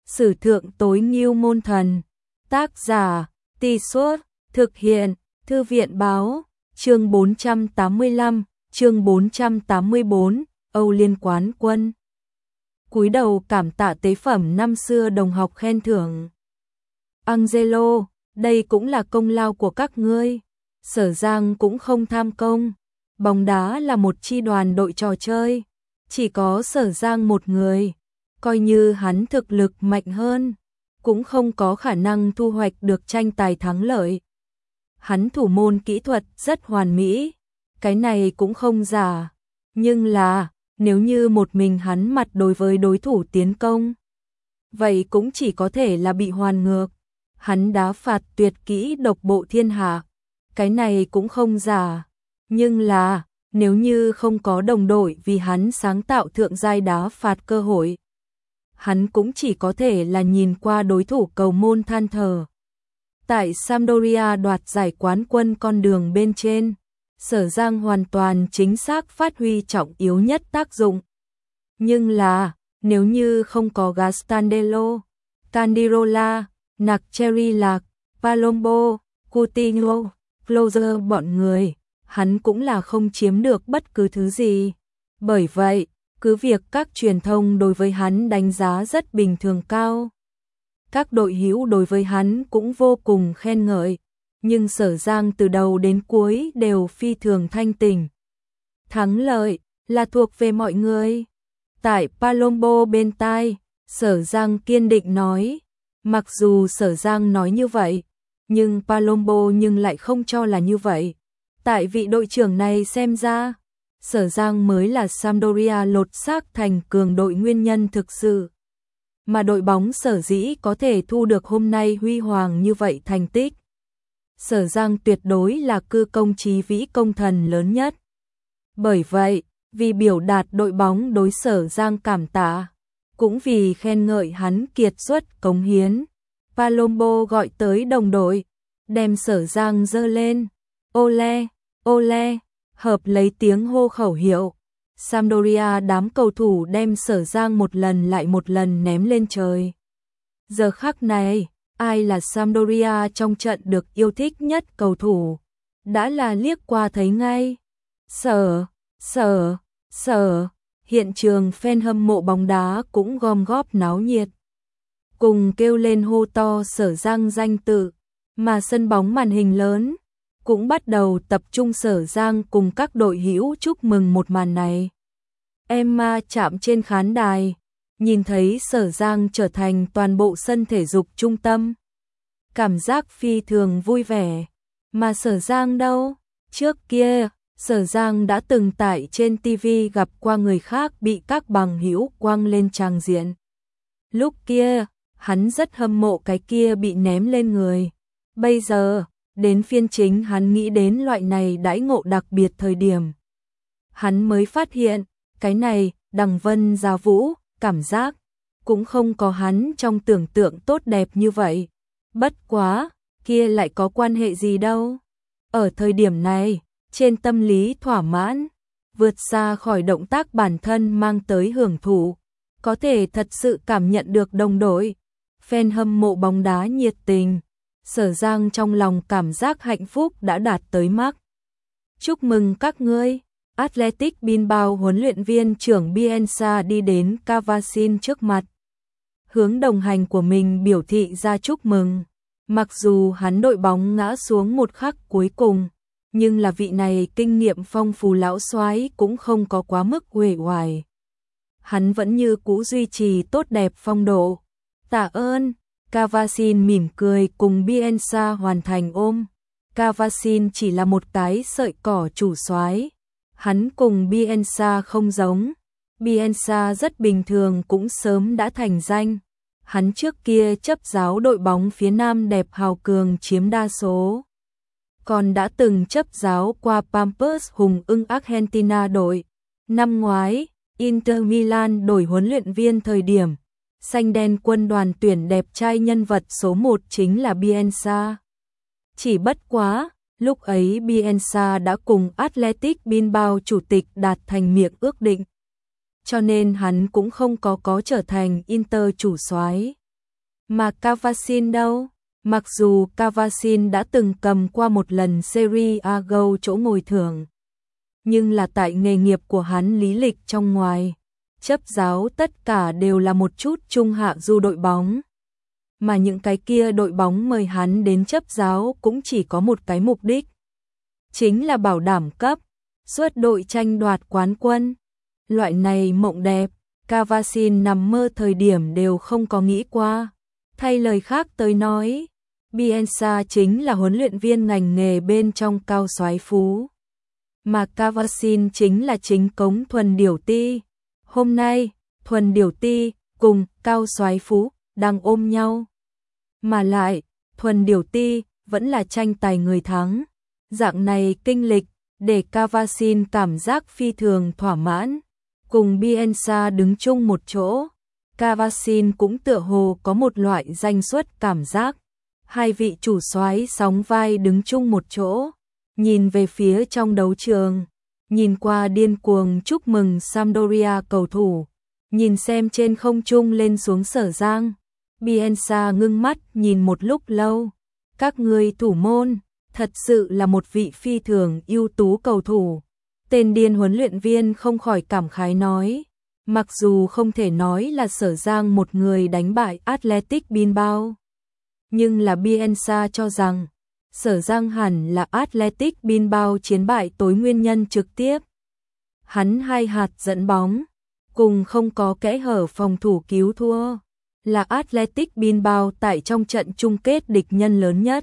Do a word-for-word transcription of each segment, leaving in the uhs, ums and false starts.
Sử thượng tối ngưu môn thần. Tác giả, Tì Suốt, thực hiện, Thư viện báo, chương bốn trăm tám mươi lăm, chương bốn trăm tám mươi bốn, Âu Liên Quán Quân. Cúi đầu cảm tạ tế phẩm năm xưa đồng học khen thưởng. Angelo, đây cũng là công lao của các ngươi. Sở Giang cũng không tham công. Bóng đá là một chi đoàn đội trò chơi. Chỉ có Sở Giang một người. Coi như hắn thực lực mạnh hơn, cũng không có khả năng thu hoạch được tranh tài thắng lợi. Hắn thủ môn kỹ thuật rất hoàn mỹ. Cái này cũng không giả. Nhưng là, nếu như một mình hắn mặt đối với đối thủ tiến công, vậy cũng chỉ có thể là bị hoàn ngược. Hắn đá phạt tuyệt kỹ độc bộ thiên hạ. Cái này cũng không giả. Nhưng là, nếu như không có đồng đội vì hắn sáng tạo thượng giai đá phạt cơ hội, hắn cũng chỉ có thể là nhìn qua đối thủ cầu môn than thở. Tại Sampdoria đoạt giải quán quân con đường bên trên, Sở Giang hoàn toàn chính xác phát huy trọng yếu nhất tác dụng. Nhưng là, nếu như không có Gastandello, Candirola, Naccheri Lạc, Palombo, Coutinho, Closer bọn người, hắn cũng là không chiếm được bất cứ thứ gì. Bởi vậy, cứ việc các truyền thông đối với hắn đánh giá rất bình thường cao, các đội hữu đối với hắn cũng vô cùng khen ngợi, nhưng Sở Giang từ đầu đến cuối đều phi thường thanh tỉnh. Thắng lợi là thuộc về mọi người. Tại Palombo bên tai, Sở Giang kiên định nói. Mặc dù Sở Giang nói như vậy, nhưng Palombo nhưng lại không cho là như vậy. Tại vị đội trưởng này xem ra, Sở Giang mới là Sampdoria lột xác thành cường đội nguyên nhân thực sự. Mà đội bóng sở dĩ có thể thu được hôm nay huy hoàng như vậy thành tích. Sở Giang tuyệt đối là cư công chí vĩ công thần lớn nhất. Bởi vậy, vì biểu đạt đội bóng đối Sở Giang cảm tạ, cũng vì khen ngợi hắn kiệt xuất cống hiến, Palombo gọi tới đồng đội, đem Sở Giang dơ lên. Ole, ole, hợp lấy tiếng hô khẩu hiệu. Sampdoria đám cầu thủ đem Sở Giang một lần lại một lần ném lên trời. Giờ khắc này, ai là Sampdoria trong trận được yêu thích nhất cầu thủ? Đã là liếc qua thấy ngay. Sở, sở, sở, hiện trường fan hâm mộ bóng đá cũng gom góp náo nhiệt. Cùng kêu lên hô to Sở Giang danh tự, mà sân bóng màn hình lớn cũng bắt đầu tập trung Sở Giang cùng các đội hữu chúc mừng một màn này. Emma chạm trên khán đài, nhìn thấy Sở Giang trở thành toàn bộ sân thể dục trung tâm. Cảm giác phi thường vui vẻ. Mà Sở Giang đâu? Trước kia, Sở Giang đã từng tại trên ti vi gặp qua người khác bị các bằng hữu quăng lên tràng diện. Lúc kia, hắn rất hâm mộ cái kia bị ném lên người. Bây giờ, đến phiên chính hắn nghĩ đến loại này đãi ngộ đặc biệt thời điểm. Hắn mới phát hiện, cái này, đằng vân giá vũ, cảm giác, cũng không có hắn trong tưởng tượng tốt đẹp như vậy. Bất quá, kia lại có quan hệ gì đâu. Ở thời điểm này, trên tâm lý thỏa mãn, vượt xa khỏi động tác bản thân mang tới hưởng thụ, có thể thật sự cảm nhận được đồng đội, fan hâm mộ bóng đá nhiệt tình. Sở Giang trong lòng cảm giác hạnh phúc đã đạt tới mức. Chúc mừng các ngươi. Athletic Bilbao huấn luyện viên trưởng Bielsa đi đến Cavasin trước mặt, hướng đồng hành của mình biểu thị ra chúc mừng. Mặc dù hắn đội bóng ngã xuống một khắc cuối cùng, nhưng là vị này kinh nghiệm phong phú lão soái cũng không có quá mức uể oải. Hắn vẫn như cũ duy trì tốt đẹp phong độ. Tạ ơn. Cavasin mỉm cười cùng Bielsa hoàn thành ôm. Cavasin chỉ là một cái sợi cỏ chủ soái. Hắn cùng Bielsa không giống. Bielsa rất bình thường cũng sớm đã thành danh. Hắn trước kia chấp giáo đội bóng phía Nam đẹp hào cường chiếm đa số. Còn đã từng chấp giáo qua Pampers hùng ưng Argentina đội. Năm ngoái, Inter Milan đổi huấn luyện viên thời điểm. Xanh đen quân đoàn tuyển đẹp trai nhân vật số một chính là Bielsa. Chỉ bất quá, lúc ấy Bielsa đã cùng Athletic Bilbao chủ tịch đạt thành miệng ước định. Cho nên hắn cũng không có có trở thành Inter chủ soái. Mà Kavasin đâu? Mặc dù Kavasin đã từng cầm qua một lần Serie A Go chỗ ngồi thưởng, nhưng là tại nghề nghiệp của hắn lý lịch trong ngoài chấp giáo tất cả đều là một chút trung hạ du đội bóng. Mà những cái kia đội bóng mời hắn đến chấp giáo cũng chỉ có một cái mục đích, chính là bảo đảm cấp, suốt đội tranh đoạt quán quân. Loại này mộng đẹp, Kavasin nằm mơ thời điểm đều không có nghĩ qua. Thay lời khác tới nói, Bielsa chính là huấn luyện viên ngành nghề bên trong cao soái phú, mà Kavasin chính là chính cống thuần điểu ti. Hôm nay, thuần điểu ti cùng cao soái phú đang ôm nhau. Mà lại, thuần điểu ti vẫn là tranh tài người thắng. Dạng này kinh lịch để Kavasin cảm giác phi thường thỏa mãn. Cùng Bielsa đứng chung một chỗ, Kavasin cũng tựa hồ có một loại danh xuất cảm giác. Hai vị chủ soái sóng vai đứng chung một chỗ, nhìn về phía trong đấu trường, nhìn qua điên cuồng chúc mừng Sampdoria cầu thủ, nhìn xem trên không trung lên xuống Sở Giang. Bielsa ngưng mắt nhìn một lúc lâu. Các ngươi thủ môn, thật sự là một vị phi thường ưu tú cầu thủ. Tên điên huấn luyện viên không khỏi cảm khái nói. Mặc dù không thể nói là Sở Giang một người đánh bại Athletic Bilbao, nhưng là Bielsa cho rằng Sở Giang hẳn là Athletic Bilbao chiến bại tối nguyên nhân trực tiếp. Hắn hai hạt dẫn bóng, cùng không có kẽ hở phòng thủ cứu thua, là Athletic Bilbao tại trong trận chung kết địch nhân lớn nhất.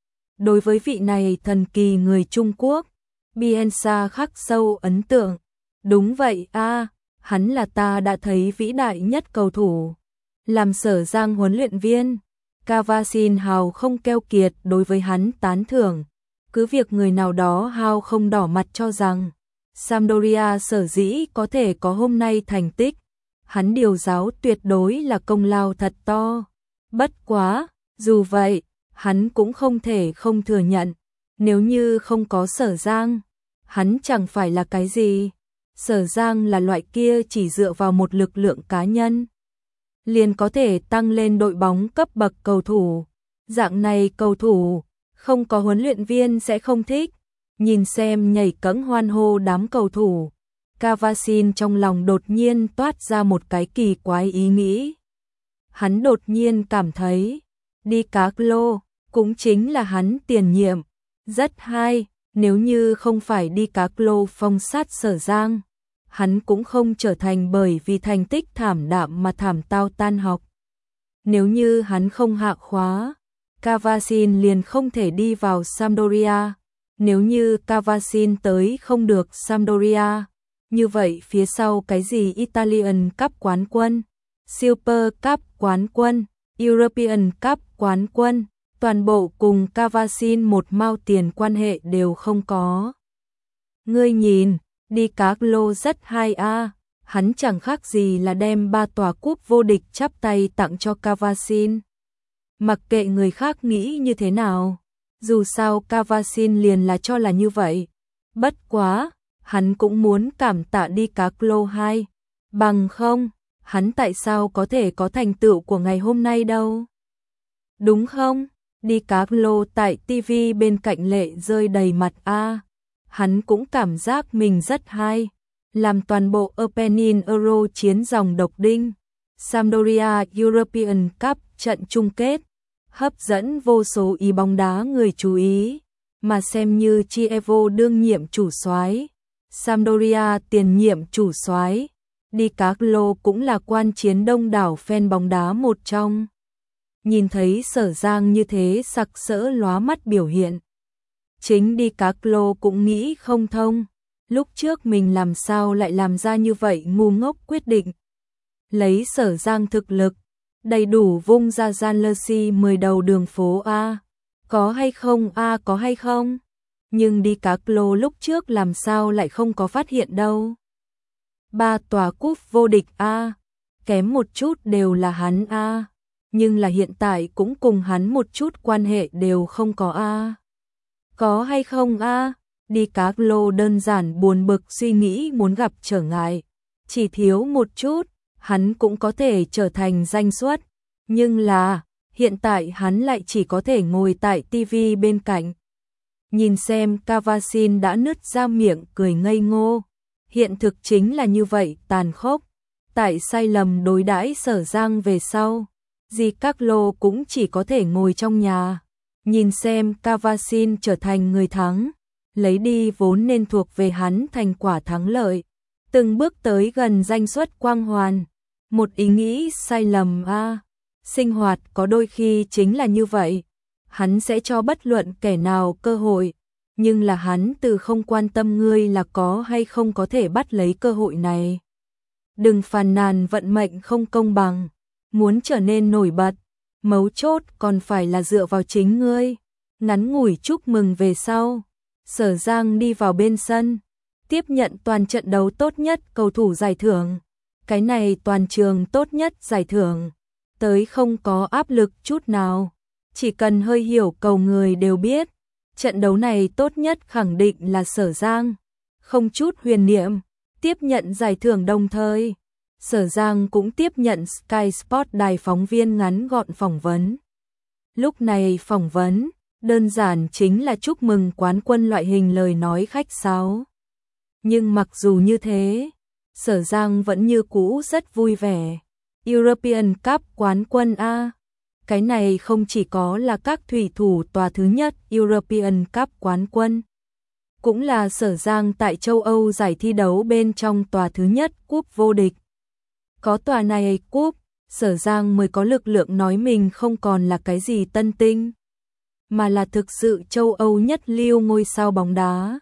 Đối với vị này thần kỳ người Trung Quốc, Bielsa khắc sâu ấn tượng. Đúng vậy a, à, hắn là ta đã thấy vĩ đại nhất cầu thủ. Làm Sở Giang huấn luyện viên, Kavasin hào không keo kiệt đối với hắn tán thưởng. Cứ việc người nào đó hào không đỏ mặt cho rằng Sampdoria sở dĩ có thể có hôm nay thành tích, hắn điều giáo tuyệt đối là công lao thật to. Bất quá, dù vậy, hắn cũng không thể không thừa nhận, nếu như không có Sở Giang, hắn chẳng phải là cái gì. Sở Giang là loại kia chỉ dựa vào một lực lượng cá nhân liền có thể tăng lên đội bóng cấp bậc cầu thủ. Dạng này cầu thủ, không có huấn luyện viên sẽ không thích. Nhìn xem nhảy cẫng hoan hô đám cầu thủ, Kavasin trong lòng đột nhiên toát ra một cái kỳ quái ý nghĩ. Hắn đột nhiên cảm thấy, Di Carlo cũng chính là hắn tiền nhiệm. Rất hay, nếu như không phải Di Carlo phong sát Sở Giang, hắn cũng không trở thành bởi vì thành tích thảm đạm mà thảm tao tan học. Nếu như hắn không hạ khóa, Kavasin liền không thể đi vào Sampdoria. Nếu như Kavasin tới không được Sampdoria, như vậy phía sau cái gì Italian Cup quán quân, Super Cup quán quân, European Cup quán quân, toàn bộ cùng Kavasin một mao tiền quan hệ đều không có. Ngươi nhìn, Di Carlo rất hay a, à. Hắn chẳng khác gì là đem ba tòa cúp vô địch chắp tay tặng cho Kavasin. Mặc kệ người khác nghĩ như thế nào, dù sao Kavasin liền là cho là như vậy. Bất quá, hắn cũng muốn cảm tạ Di Carlo hai, bằng không, hắn tại sao có thể có thành tựu của ngày hôm nay đâu. Đúng không? Di Carlo tại ti vi bên cạnh lệ rơi đầy mặt a. À. Hắn cũng cảm giác mình rất hay, làm toàn bộ Opening Euro chiến dòng độc đinh, Sampdoria European Cup trận chung kết, hấp dẫn vô số ý bóng đá người chú ý, mà xem như Chievo đương nhiệm chủ soái, Sampdoria tiền nhiệm chủ soái, Di Carlo cũng là quan chiến đông đảo fan bóng đá một trong. Nhìn thấy Sở Giang như thế sặc sỡ lóa mắt biểu hiện, chính Di Carlo cũng nghĩ không thông, lúc trước mình làm sao lại làm ra như vậy ngu ngốc quyết định. Lấy Sở Giang thực lực, đầy đủ vung ra Gian Lơ mười đầu đường phố A, có hay không A có hay không, nhưng Di Carlo lúc trước làm sao lại không có phát hiện đâu. Ba tòa cúp vô địch A, kém một chút đều là hắn A, nhưng là hiện tại cũng cùng hắn một chút quan hệ đều không có A. Có hay không a? Di Carlo đơn giản buồn bực suy nghĩ muốn gặp trở ngại. Chỉ thiếu một chút, hắn cũng có thể trở thành danh xuất. Nhưng là, hiện tại hắn lại chỉ có thể ngồi tại tivi bên cạnh. Nhìn xem Cavasin đã nứt ra miệng cười ngây ngô. Hiện thực chính là như vậy, tàn khốc. Tại sai lầm đối đãi Sở Giang về sau, Di Carlo cũng chỉ có thể ngồi trong nhà, nhìn xem Cavasin trở thành người thắng, lấy đi vốn nên thuộc về hắn thành quả thắng lợi, từng bước tới gần danh xuất quang hoàn. Một ý nghĩ sai lầm a, à. Sinh hoạt có đôi khi chính là như vậy, hắn sẽ cho bất luận kẻ nào cơ hội, nhưng là hắn từ không quan tâm ngươi là có hay không có thể bắt lấy cơ hội này. Đừng phàn nàn vận mệnh không công bằng, muốn trở nên nổi bật, mấu chốt còn phải là dựa vào chính ngươi. Ngắn ngủi chúc mừng về sau, Sở Giang đi vào bên sân, tiếp nhận toàn trận đấu tốt nhất cầu thủ giải thưởng. Cái này toàn trường tốt nhất giải thưởng, tới không có áp lực chút nào, chỉ cần hơi hiểu cầu người đều biết, trận đấu này tốt nhất khẳng định là Sở Giang, không chút huyền niệm. Tiếp nhận giải thưởng đồng thời, Sở Giang cũng tiếp nhận Sky Sport đài phóng viên ngắn gọn phỏng vấn. Lúc này phỏng vấn, đơn giản chính là chúc mừng quán quân loại hình lời nói khách sáo. Nhưng mặc dù như thế, Sở Giang vẫn như cũ rất vui vẻ. European Cup quán quân A. Cái này không chỉ có là các thủy thủ tòa thứ nhất European Cup quán quân, cũng là Sở Giang tại châu Âu giải thi đấu bên trong tòa thứ nhất cúp vô địch. Có tòa này cúp, Sở Giang mới có lực lượng nói mình không còn là cái gì tân tinh, mà là thực sự châu Âu nhất lưu ngôi sao bóng đá.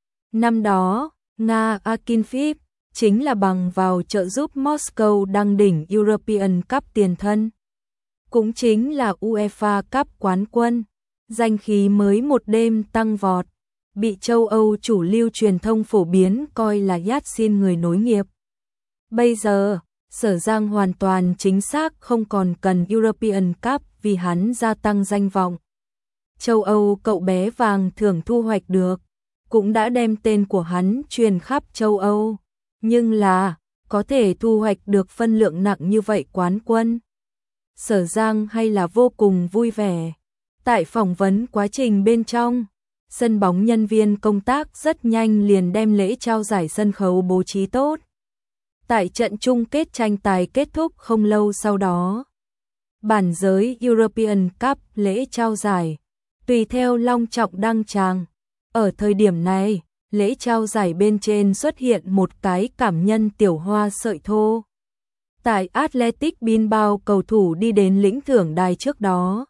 Năm đó, Nga Akinfeev chính là bằng vào trợ giúp Moscow đăng đỉnh European Cup tiền thân, cũng chính là UEFA Cup quán quân, danh khí mới một đêm tăng vọt, bị châu Âu chủ lưu truyền thông phổ biến coi là Yatsin người nối nghiệp. Bây giờ, Sở Giang hoàn toàn chính xác không còn cần European Cup vì hắn gia tăng danh vọng. Châu Âu cậu bé vàng thưởng thu hoạch được, cũng đã đem tên của hắn truyền khắp châu Âu, nhưng là, có thể thu hoạch được phân lượng nặng như vậy quán quân. Sở Giang hay là vô cùng vui vẻ. Tại phỏng vấn quá trình bên trong, sân bóng nhân viên công tác rất nhanh liền đem lễ trao giải sân khấu bố trí tốt. Tại trận chung kết tranh tài kết thúc không lâu sau đó, bản giới European Cup lễ trao giải, tùy theo long trọng đăng tràng. Ở thời điểm này, lễ trao giải bên trên xuất hiện một cái cảm nhân tiểu hoa sợi thô. Tại Athletic Bilbao cầu thủ đi đến lĩnh thưởng đài trước đó,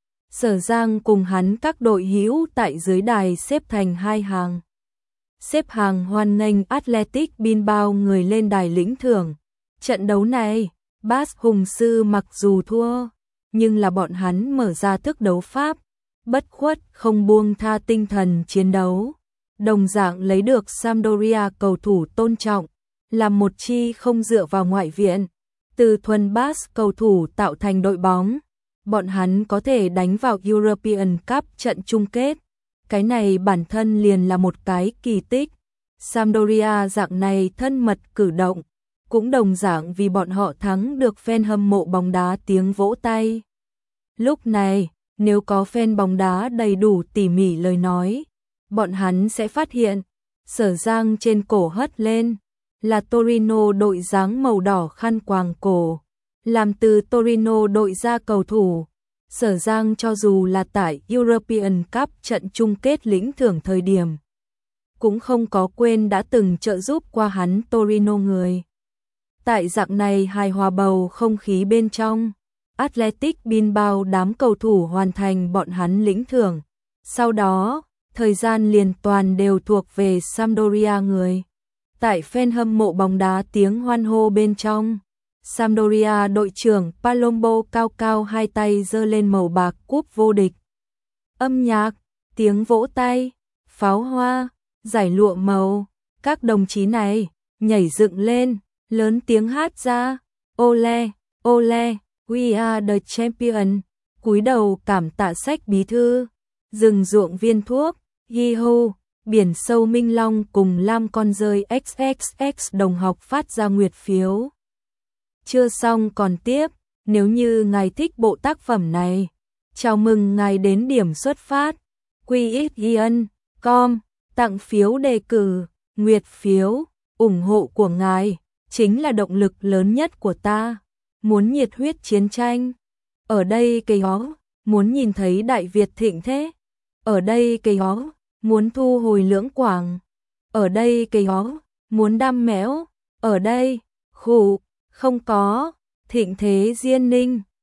Sở Giang cùng hắn các đội hữu tại dưới đài xếp thành hai hàng. Xếp hàng hoan nghênh Athletic Bilbao người lên đài lĩnh thưởng. Trận đấu này, Bas Hùng Sư mặc dù thua, nhưng là bọn hắn mở ra thức đấu pháp, bất khuất không buông tha tinh thần chiến đấu. Đồng dạng lấy được Sampdoria cầu thủ tôn trọng, là một chi không dựa vào ngoại viện, từ thuần Bas cầu thủ tạo thành đội bóng. Bọn hắn có thể đánh vào European Cup trận chung kết. Cái này bản thân liền là một cái kỳ tích. Sampdoria dạng này thân mật cử động, cũng đồng dạng vì bọn họ thắng được fan hâm mộ bóng đá tiếng vỗ tay. Lúc này, nếu có fan bóng đá đầy đủ tỉ mỉ lời nói, bọn hắn sẽ phát hiện, Sở Giang trên cổ hất lên, là Torino đội dáng màu đỏ khăn quàng cổ, làm từ Torino đội ra cầu thủ. Sở Giang cho dù là tại European Cup trận chung kết lĩnh thưởng thời điểm, cũng không có quên đã từng trợ giúp qua hắn Torino người. Tại dạng này hài hòa bầu không khí bên trong, Athletic Bilbao đám cầu thủ hoàn thành bọn hắn lĩnh thưởng. Sau đó, thời gian liền toàn đều thuộc về Sampdoria người. Tại fan hâm mộ bóng đá tiếng hoan hô bên trong, Sampdoria đội trưởng Palombo cao cao hai tay giơ lên màu bạc cúp vô địch. Âm nhạc, tiếng vỗ tay, pháo hoa, giải lụa màu, các đồng chí này nhảy dựng lên, lớn tiếng hát ra, ole, ole, we are the champion, cúi đầu cảm tạ sách bí thư, rừng ruộng viên thuốc, hi-ho, biển sâu minh long cùng lam con rơi xx x đồng học phát ra nguyệt phiếu. Chưa xong còn tiếp, Nếu như ngài thích bộ tác phẩm này, chào mừng ngài đến điểm xuất phát quy x ion chấm com tặng phiếu đề cử, nguyệt phiếu, ủng hộ của ngài chính là động lực lớn nhất của ta. Muốn nhiệt huyết chiến tranh, ở đây cây ó, muốn nhìn thấy Đại Việt thịnh thế, ở đây cây ó, muốn thu hồi Lưỡng Quảng, ở đây cây ó, muốn đam mẽo, ở đây, khủ, không có, thịnh thế Diên Ninh.